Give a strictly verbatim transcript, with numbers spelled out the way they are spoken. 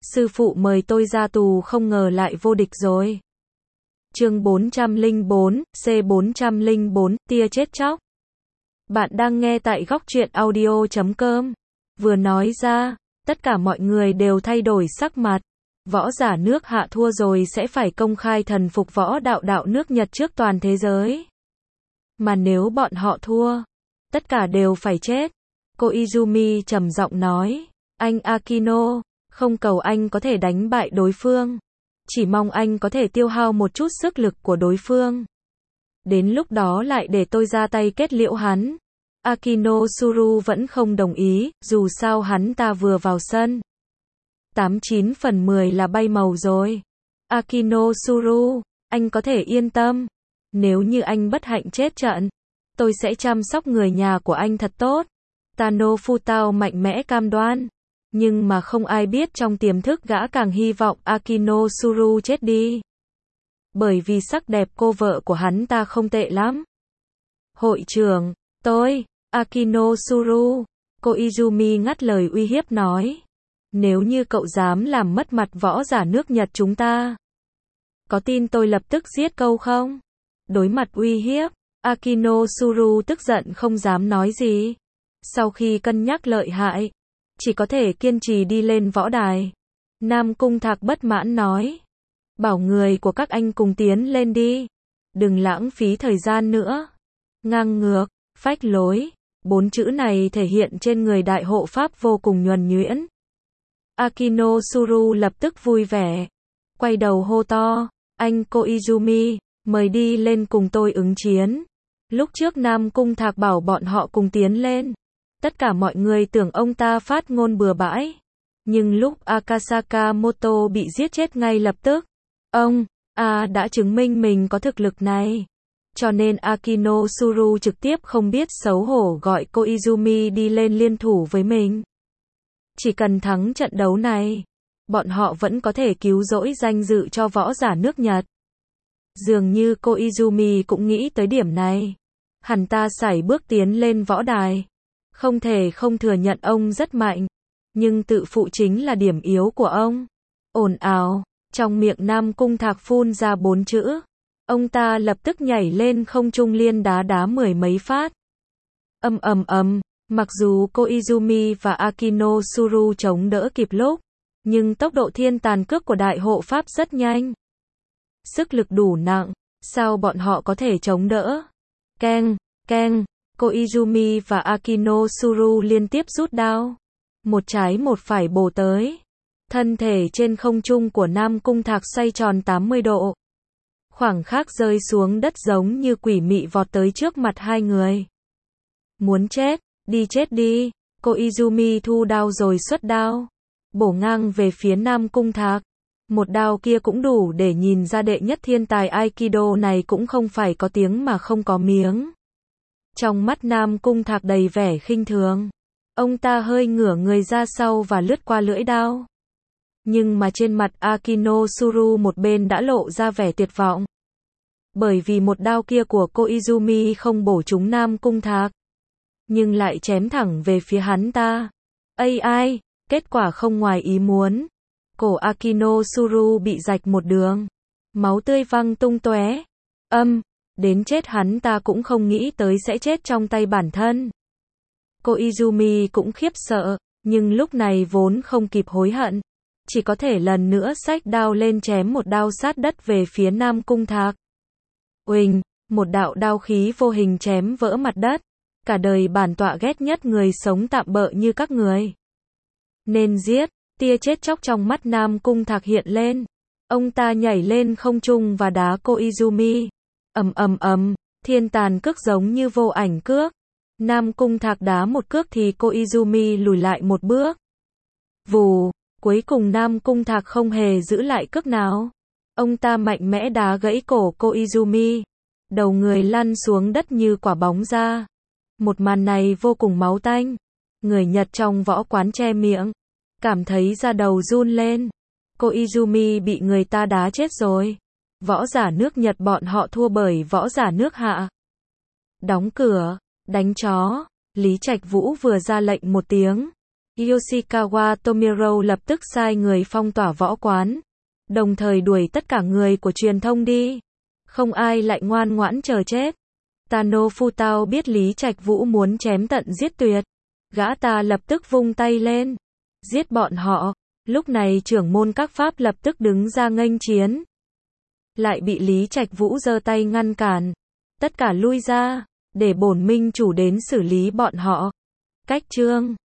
Sư phụ mời tôi ra tù không ngờ lại vô địch rồi. Chương bốn trăm lẻ bốn, C bốn trăm lẻ bốn, tia chết chóc. Bạn đang nghe tại góc truyện audio chấm com. Vừa nói ra, tất cả mọi người đều thay đổi sắc mặt. Võ giả nước Hạ thua rồi sẽ phải công khai thần phục võ đạo đạo nước Nhật trước toàn thế giới. Mà nếu bọn họ thua, tất cả đều phải chết. Koizumi trầm giọng nói, anh Akino, không cầu anh có thể đánh bại đối phương. Chỉ mong anh có thể tiêu hao một chút sức lực của đối phương. Đến lúc đó lại để tôi ra tay kết liễu hắn. Akino Suru vẫn không đồng ý, dù sao hắn ta vừa vào sân. tám chín phần mười là bay màu rồi. Akino Suru, anh có thể yên tâm. Nếu như anh bất hạnh chết trận, tôi sẽ chăm sóc người nhà của anh thật tốt. Tano Futao mạnh mẽ cam đoan. Nhưng mà không ai biết trong tiềm thức gã càng hy vọng Akino Suru chết đi. Bởi vì sắc đẹp cô vợ của hắn ta không tệ lắm. Hội trưởng, tôi, Akino Suru, Koizumi ngắt lời uy hiếp nói. Nếu như cậu dám làm mất mặt võ giả nước Nhật chúng ta, có tin tôi lập tức giết câu không? Đối mặt uy hiếp, Akino Suru tức giận không dám nói gì. Sau khi cân nhắc lợi hại, chỉ có thể kiên trì đi lên võ đài. Nam Cung Thạc bất mãn nói. Bảo người của các anh cùng tiến lên đi. Đừng lãng phí thời gian nữa. Ngang ngược, phách lối. Bốn chữ này thể hiện trên người đại hộ pháp vô cùng nhuần nhuyễn. Akino Suru lập tức vui vẻ. Quay đầu hô to. Anh Koizumi, mời đi lên cùng tôi ứng chiến. Lúc trước Nam Cung Thạc bảo bọn họ cùng tiến lên. Tất cả mọi người tưởng ông ta phát ngôn bừa bãi. Nhưng lúc Akasaka Moto bị giết chết ngay lập tức, ông, A đã chứng minh mình có thực lực này. Cho nên Akino Suru trực tiếp không biết xấu hổ gọi Koizumi đi lên liên thủ với mình. Chỉ cần thắng trận đấu này, bọn họ vẫn có thể cứu rỗi danh dự cho võ giả nước Nhật. Dường như Koizumi cũng nghĩ tới điểm này. Hắn ta sải bước tiến lên võ đài. Không thể không thừa nhận ông rất mạnh, nhưng tự phụ chính là điểm yếu của ông. Ồn ào, trong miệng Nam Cung Thạc phun ra bốn chữ. Ông ta lập tức nhảy lên không trung liên đá đá mười mấy phát. Ầm ầm ầm, mặc dù Koizumi và Akino Suru chống đỡ kịp lúc, nhưng tốc độ thiên tàn cước của đại hộ pháp rất nhanh. Sức lực đủ nặng, sao bọn họ có thể chống đỡ? Keng, keng. Koizumi và Akino Suru liên tiếp rút đao. Một trái một phải bổ tới. Thân thể trên không trung của Nam Cung Thạc xoay tròn tám mươi độ. Khoảng khắc rơi xuống đất giống như quỷ mị vọt tới trước mặt hai người. Muốn chết, đi chết đi. Koizumi thu đao rồi xuất đao. Bổ ngang về phía Nam Cung Thạc. Một đao kia cũng đủ để nhìn ra đệ nhất thiên tài Aikido này cũng không phải có tiếng mà không có miếng. Trong mắt Nam Cung Thạc đầy vẻ khinh thường. Ông ta hơi ngửa người ra sau và lướt qua lưỡi đao. Nhưng mà trên mặt Akino Suru một bên đã lộ ra vẻ tuyệt vọng. Bởi vì một đao kia của Koizumi không bổ trúng Nam Cung Thạc, nhưng lại chém thẳng về phía hắn ta. Ây ai, kết quả không ngoài ý muốn. Cổ Akino Suru bị rạch một đường. Máu tươi văng tung tóe. Âm. Đến chết hắn ta cũng không nghĩ tới sẽ chết trong tay bản thân. Koizumi cũng khiếp sợ, nhưng lúc này vốn không kịp hối hận. Chỉ có thể lần nữa xách đao lên chém một đao sát đất về phía Nam Cung Thạc. Uỳnh, một đạo đao khí vô hình chém vỡ mặt đất. Cả đời bản tọa ghét nhất người sống tạm bợ như các người. Nên giết, tia chết chóc trong mắt Nam Cung Thạc hiện lên. Ông ta nhảy lên không trung và đá Koizumi. Ầm ầm ầm, thiên tàn cước giống như vô ảnh cước. Nam Cung Thạc đá một cước thì Koizumi lùi lại một bước. Vù, cuối cùng Nam Cung Thạc không hề giữ lại cước nào. Ông ta mạnh mẽ đá gãy cổ Koizumi. Đầu người lăn xuống đất như quả bóng ra. Một màn này vô cùng máu tanh. Người Nhật trong võ quán che miệng, cảm thấy da đầu run lên. Koizumi bị người ta đá chết rồi. Võ giả nước Nhật bọn họ thua bởi võ giả nước Hạ. Đóng cửa, đánh chó. Lý Trạch Vũ vừa ra lệnh một tiếng. Yoshikawa Tomiro lập tức sai người phong tỏa võ quán, đồng thời đuổi tất cả người của truyền thông đi. Không ai lại ngoan ngoãn chờ chết. Tano Futao biết Lý Trạch Vũ muốn chém tận giết tuyệt. Gã ta lập tức vung tay lên. Giết bọn họ. Lúc này trưởng môn các pháp lập tức đứng ra nghênh chiến. Lại bị Lý Trạch Vũ giơ tay ngăn cản. Tất cả lui ra, để bổn minh chủ đến xử lý bọn họ. Cách chương